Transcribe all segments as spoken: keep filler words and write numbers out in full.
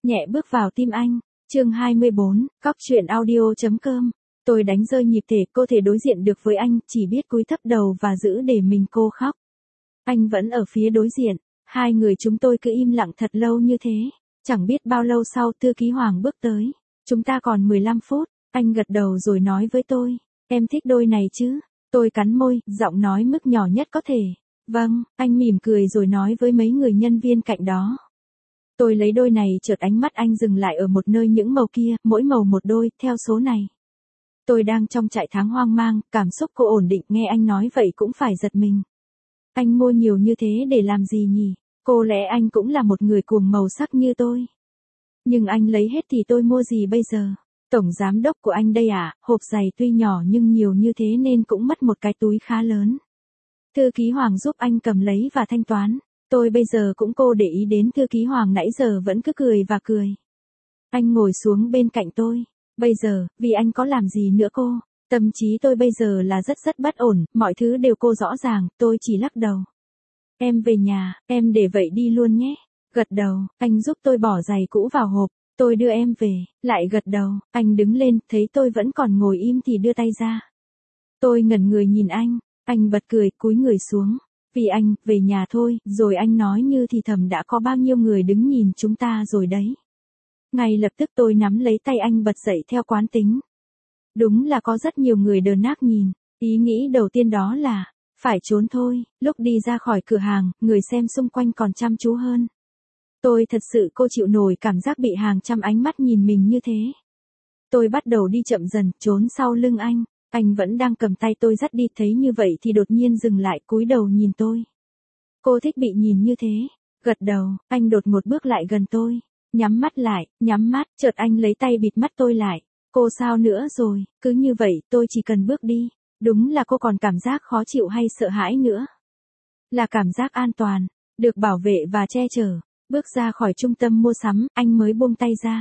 nhẹ bước vào tim anh. Chương hai mươi bốn, cóc truyện audio chấm com. Tôi đánh rơi nhịp thể, cô thể đối diện được với anh, chỉ biết cúi thấp đầu và giữ để mình cô khóc. Anh vẫn ở phía đối diện, hai người chúng tôi cứ im lặng thật lâu như thế. Chẳng biết bao lâu sau thư ký Hoàng bước tới. Chúng ta còn mười lăm phút, anh gật đầu rồi nói với tôi, em thích đôi này chứ? Tôi cắn môi, giọng nói mức nhỏ nhất có thể. Vâng, anh mỉm cười rồi nói với mấy người nhân viên cạnh đó. Tôi lấy đôi này, chợt ánh mắt anh dừng lại ở một nơi những màu kia, mỗi màu một đôi, theo số này. Tôi đang trong trại tháng hoang mang, cảm xúc cô ổn định, nghe anh nói vậy cũng phải giật mình. Anh mua nhiều như thế để làm gì nhỉ? Có lẽ anh cũng là một người cuồng màu sắc như tôi. Nhưng anh lấy hết thì tôi mua gì bây giờ? Tổng giám đốc của anh đây à, hộp giày tuy nhỏ nhưng nhiều như thế nên cũng mất một cái túi khá lớn. Thư ký Hoàng giúp anh cầm lấy và thanh toán. Tôi bây giờ cũng cô để ý đến thư ký Hoàng nãy giờ vẫn cứ cười và cười. Anh ngồi xuống bên cạnh tôi. Bây giờ, vì anh có làm gì nữa cô? Tâm trí tôi bây giờ là rất rất bất ổn, mọi thứ đều cô rõ ràng, tôi chỉ lắc đầu. Em về nhà, em để vậy đi luôn nhé. Gật đầu, anh giúp tôi bỏ giày cũ vào hộp. Tôi đưa em về, lại gật đầu, anh đứng lên, thấy tôi vẫn còn ngồi im thì đưa tay ra. Tôi ngẩn người nhìn anh, anh bật cười, cúi người xuống. Vì anh, về nhà thôi, rồi anh nói như thì thầm đã có bao nhiêu người đứng nhìn chúng ta rồi đấy. Ngay lập tức tôi nắm lấy tay anh bật dậy theo quán tính. Đúng là có rất nhiều người đờ nác nhìn, ý nghĩ đầu tiên đó là, phải trốn thôi, lúc đi ra khỏi cửa hàng, người xem xung quanh còn chăm chú hơn. Tôi thật sự cô chịu nổi cảm giác bị hàng trăm ánh mắt nhìn mình như thế. Tôi bắt đầu đi chậm dần, trốn sau lưng anh. Anh vẫn đang cầm tay tôi dắt đi, thấy như vậy thì đột nhiên dừng lại, cúi đầu nhìn tôi. Cô thích bị nhìn như thế. Gật đầu, anh đột một bước lại gần tôi. Nhắm mắt lại, nhắm mắt, chợt anh lấy tay bịt mắt tôi lại. Cô sao nữa rồi, cứ như vậy, tôi chỉ cần bước đi. Đúng là cô còn cảm giác khó chịu hay sợ hãi nữa. Là cảm giác an toàn, được bảo vệ và che chở. Bước ra khỏi trung tâm mua sắm, anh mới buông tay ra.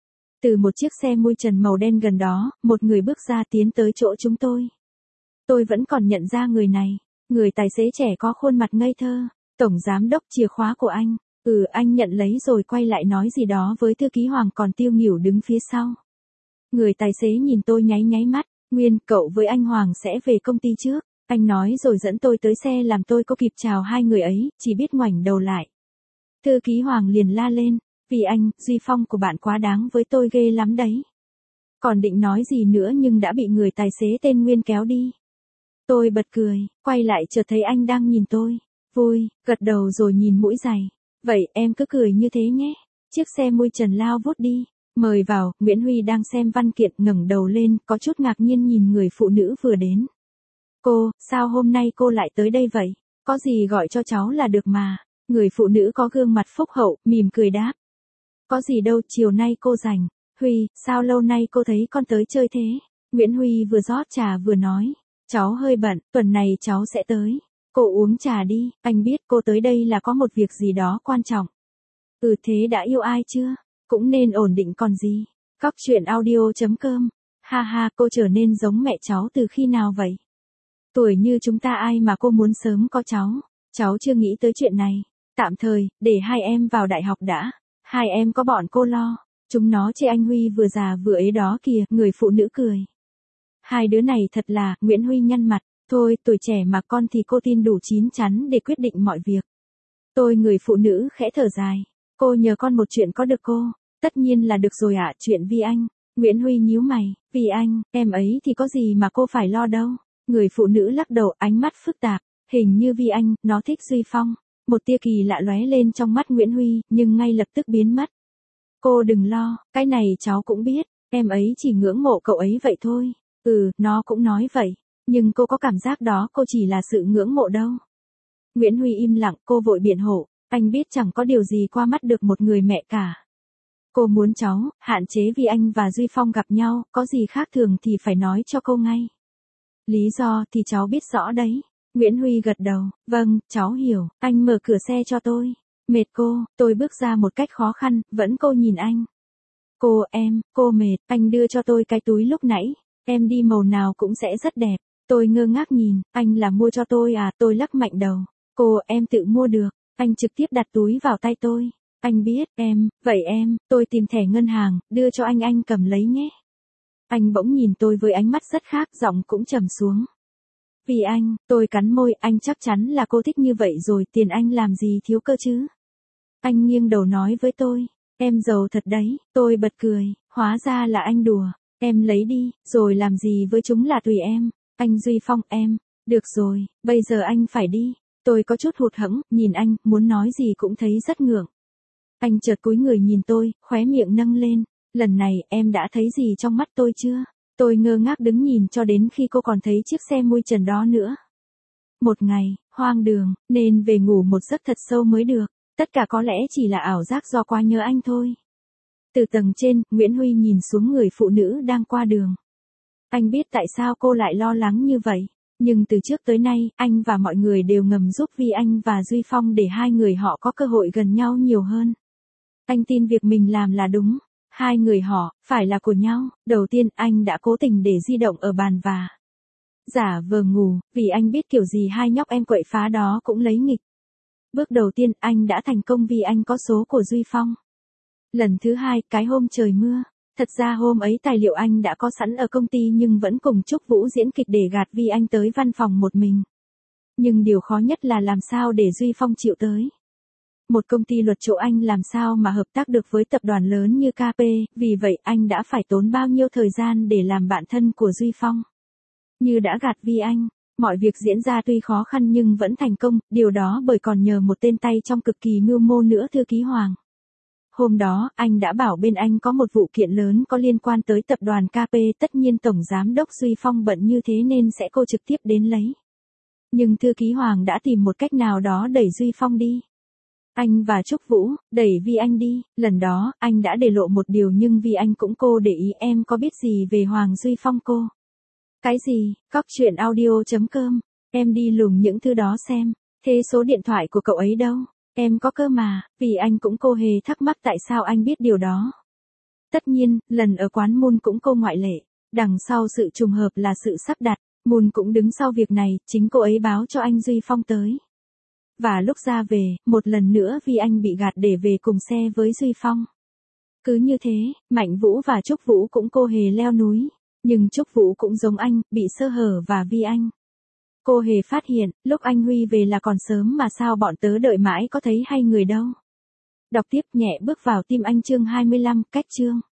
Từ một chiếc xe mui trần màu đen gần đó, một người bước ra tiến tới chỗ chúng tôi. Tôi vẫn còn nhận ra người này, người tài xế trẻ có khuôn mặt ngây thơ, tổng giám đốc chìa khóa của anh. Ừ, anh nhận lấy rồi quay lại nói gì đó với thư ký Hoàng còn tiêu nghỉu đứng phía sau. Người tài xế nhìn tôi nháy nháy mắt, Nguyên, cậu với anh Hoàng sẽ về công ty trước. Anh nói rồi dẫn tôi tới xe, làm tôi có kịp chào hai người ấy, chỉ biết ngoảnh đầu lại. Thư ký Hoàng liền la lên, vì anh, Duy Phong của bạn quá đáng với tôi ghê lắm đấy. Còn định nói gì nữa nhưng đã bị người tài xế tên Nguyên kéo đi. Tôi bật cười, quay lại chợt thấy anh đang nhìn tôi. Vui, gật đầu rồi nhìn mũi giày. Vậy em cứ cười như thế nhé. Chiếc xe mui trần lao vút đi. Mời vào, Nguyễn Huy đang xem văn kiện ngẩng đầu lên, có chút ngạc nhiên nhìn người phụ nữ vừa đến. Cô, sao hôm nay cô lại tới đây vậy? Có gì gọi cho cháu là được mà. Người phụ nữ có gương mặt phúc hậu, mỉm cười đáp. Có gì đâu, chiều nay cô rảnh. Huy, sao lâu nay cô thấy con tới chơi thế? Nguyễn Huy vừa rót trà vừa nói. Cháu hơi bận, tuần này cháu sẽ tới. Cô uống trà đi, anh biết cô tới đây là có một việc gì đó quan trọng. Ừ, thế đã yêu ai chưa? Cũng nên ổn định còn gì. Cóc truyện audio chấm com. Ha ha, cô trở nên giống mẹ cháu từ khi nào vậy? Tuổi như chúng ta ai mà cô muốn sớm có cháu. Cháu chưa nghĩ tới chuyện này. Tạm thời, để hai em vào đại học đã. Hai em có bọn cô lo. Chúng nó chê anh Huy vừa già vừa ế đó kìa, người phụ nữ cười. Hai đứa này thật là, Nguyễn Huy nhăn mặt. Thôi, tuổi trẻ mà con thì cô tin đủ chín chắn để quyết định mọi việc. Tôi người phụ nữ khẽ thở dài. Cô nhờ con một chuyện có được cô? Tất nhiên là được rồi ạ, chuyện vì anh. Nguyễn Huy nhíu mày, vì anh, em ấy thì có gì mà cô phải lo đâu. Người phụ nữ lắc đầu, ánh mắt phức tạp. Hình như vì anh, nó thích Duy Phong. Một tia kỳ lạ lóe lên trong mắt Nguyễn Huy, nhưng ngay lập tức biến mất. Cô đừng lo, cái này cháu cũng biết, em ấy chỉ ngưỡng mộ cậu ấy vậy thôi. Ừ, nó cũng nói vậy, nhưng cô có cảm giác đó cô chỉ là sự ngưỡng mộ đâu. Nguyễn Huy im lặng, cô vội biện hộ, anh biết chẳng có điều gì qua mắt được một người mẹ cả. Cô muốn cháu, hạn chế vì anh và Duy Phong gặp nhau, có gì khác thường thì phải nói cho cô ngay. Lý do thì cháu biết rõ đấy. Nguyễn Huy gật đầu, vâng, cháu hiểu, anh mở cửa xe cho tôi. Mệt cô, tôi bước ra một cách khó khăn, vẫn cô nhìn anh. Cô, em, cô mệt, anh đưa cho tôi cái túi lúc nãy, em đi màu nào cũng sẽ rất đẹp. Tôi ngơ ngác nhìn, anh là mua cho tôi à, tôi lắc mạnh đầu. Cô, em tự mua được, anh trực tiếp đặt túi vào tay tôi. Anh biết, em, vậy em, tôi tìm thẻ ngân hàng, đưa cho anh anh cầm lấy nhé. Anh bỗng nhìn tôi với ánh mắt rất khác, giọng cũng trầm xuống. Vì anh, tôi cắn môi, anh chắc chắn là cô thích như vậy rồi, tiền anh làm gì thiếu cơ chứ. Anh nghiêng đầu nói với tôi, em giàu thật đấy, tôi bật cười, hóa ra là anh đùa, em lấy đi, rồi làm gì với chúng là tùy em. Anh Duy Phong, em, được rồi, bây giờ anh phải đi. Tôi có chút hụt hẫng, nhìn anh, muốn nói gì cũng thấy rất ngượng. Anh chợt cúi người nhìn tôi, khóe miệng nâng lên, lần này em đã thấy gì trong mắt tôi chưa? Tôi ngơ ngác đứng nhìn cho đến khi cô còn thấy chiếc xe mui trần đó nữa. Một ngày, hoang đường, nên về ngủ một giấc thật sâu mới được, tất cả có lẽ chỉ là ảo giác do quá nhớ anh thôi. Từ tầng trên, Nguyễn Huy nhìn xuống người phụ nữ đang qua đường. Anh biết tại sao cô lại lo lắng như vậy, nhưng từ trước tới nay, anh và mọi người đều ngầm giúp Vi Anh và Duy Phong để hai người họ có cơ hội gần nhau nhiều hơn. Anh tin việc mình làm là đúng. Hai người họ, phải là của nhau. Đầu tiên, anh đã cố tình để di động ở bàn và giả vờ ngủ, vì anh biết kiểu gì hai nhóc em quậy phá đó cũng lấy nghịch. Bước đầu tiên, anh đã thành công vì anh có số của Duy Phong. Lần thứ hai, cái hôm trời mưa. Thật ra hôm ấy tài liệu anh đã có sẵn ở công ty nhưng vẫn cùng Trúc Vũ diễn kịch để gạt Vi Anh tới văn phòng một mình. Nhưng điều khó nhất là làm sao để Duy Phong chịu tới. Một công ty luật chỗ anh làm sao mà hợp tác được với tập đoàn lớn như ca pê, vì vậy anh đã phải tốn bao nhiêu thời gian để làm bạn thân của Duy Phong. Như đã gạt Vi Anh, mọi việc diễn ra tuy khó khăn nhưng vẫn thành công, điều đó bởi còn nhờ một tên tay trong cực kỳ mưu mô nữa, thư ký Hoàng. Hôm đó, anh đã bảo bên anh có một vụ kiện lớn có liên quan tới tập đoàn ca pê, tất nhiên Tổng Giám đốc Duy Phong bận như thế nên sẽ cô trực tiếp đến lấy. Nhưng thư ký Hoàng đã tìm một cách nào đó đẩy Duy Phong đi. Anh và Trúc Vũ, đẩy Vi Anh đi, lần đó, anh đã để lộ một điều nhưng Vi Anh cũng cô để ý. Em có biết gì về Hoàng Duy Phong cô? Cái gì? Cóc truyện audio chấm com, em đi lùng những thứ đó xem, thế số điện thoại của cậu ấy đâu? Em có cơ mà, vì anh cũng cô hề thắc mắc tại sao anh biết điều đó. Tất nhiên, lần ở quán Moon cũng cô ngoại lệ, đằng sau sự trùng hợp là sự sắp đặt, Moon cũng đứng sau việc này, chính cô ấy báo cho anh Duy Phong tới. Và lúc ra về, một lần nữa vì anh bị gạt để về cùng xe với Duy Phong. Cứ như thế, Mạnh Vũ và Trúc Vũ cũng cô hề leo núi, nhưng Trúc Vũ cũng giống anh, bị sơ hở và Vi Anh. Cô hề phát hiện, lúc anh Huy về là còn sớm mà sao bọn tớ đợi mãi có thấy hay người đâu. Đọc tiếp nhẹ bước vào tim anh chương hai mươi lăm, cách chương.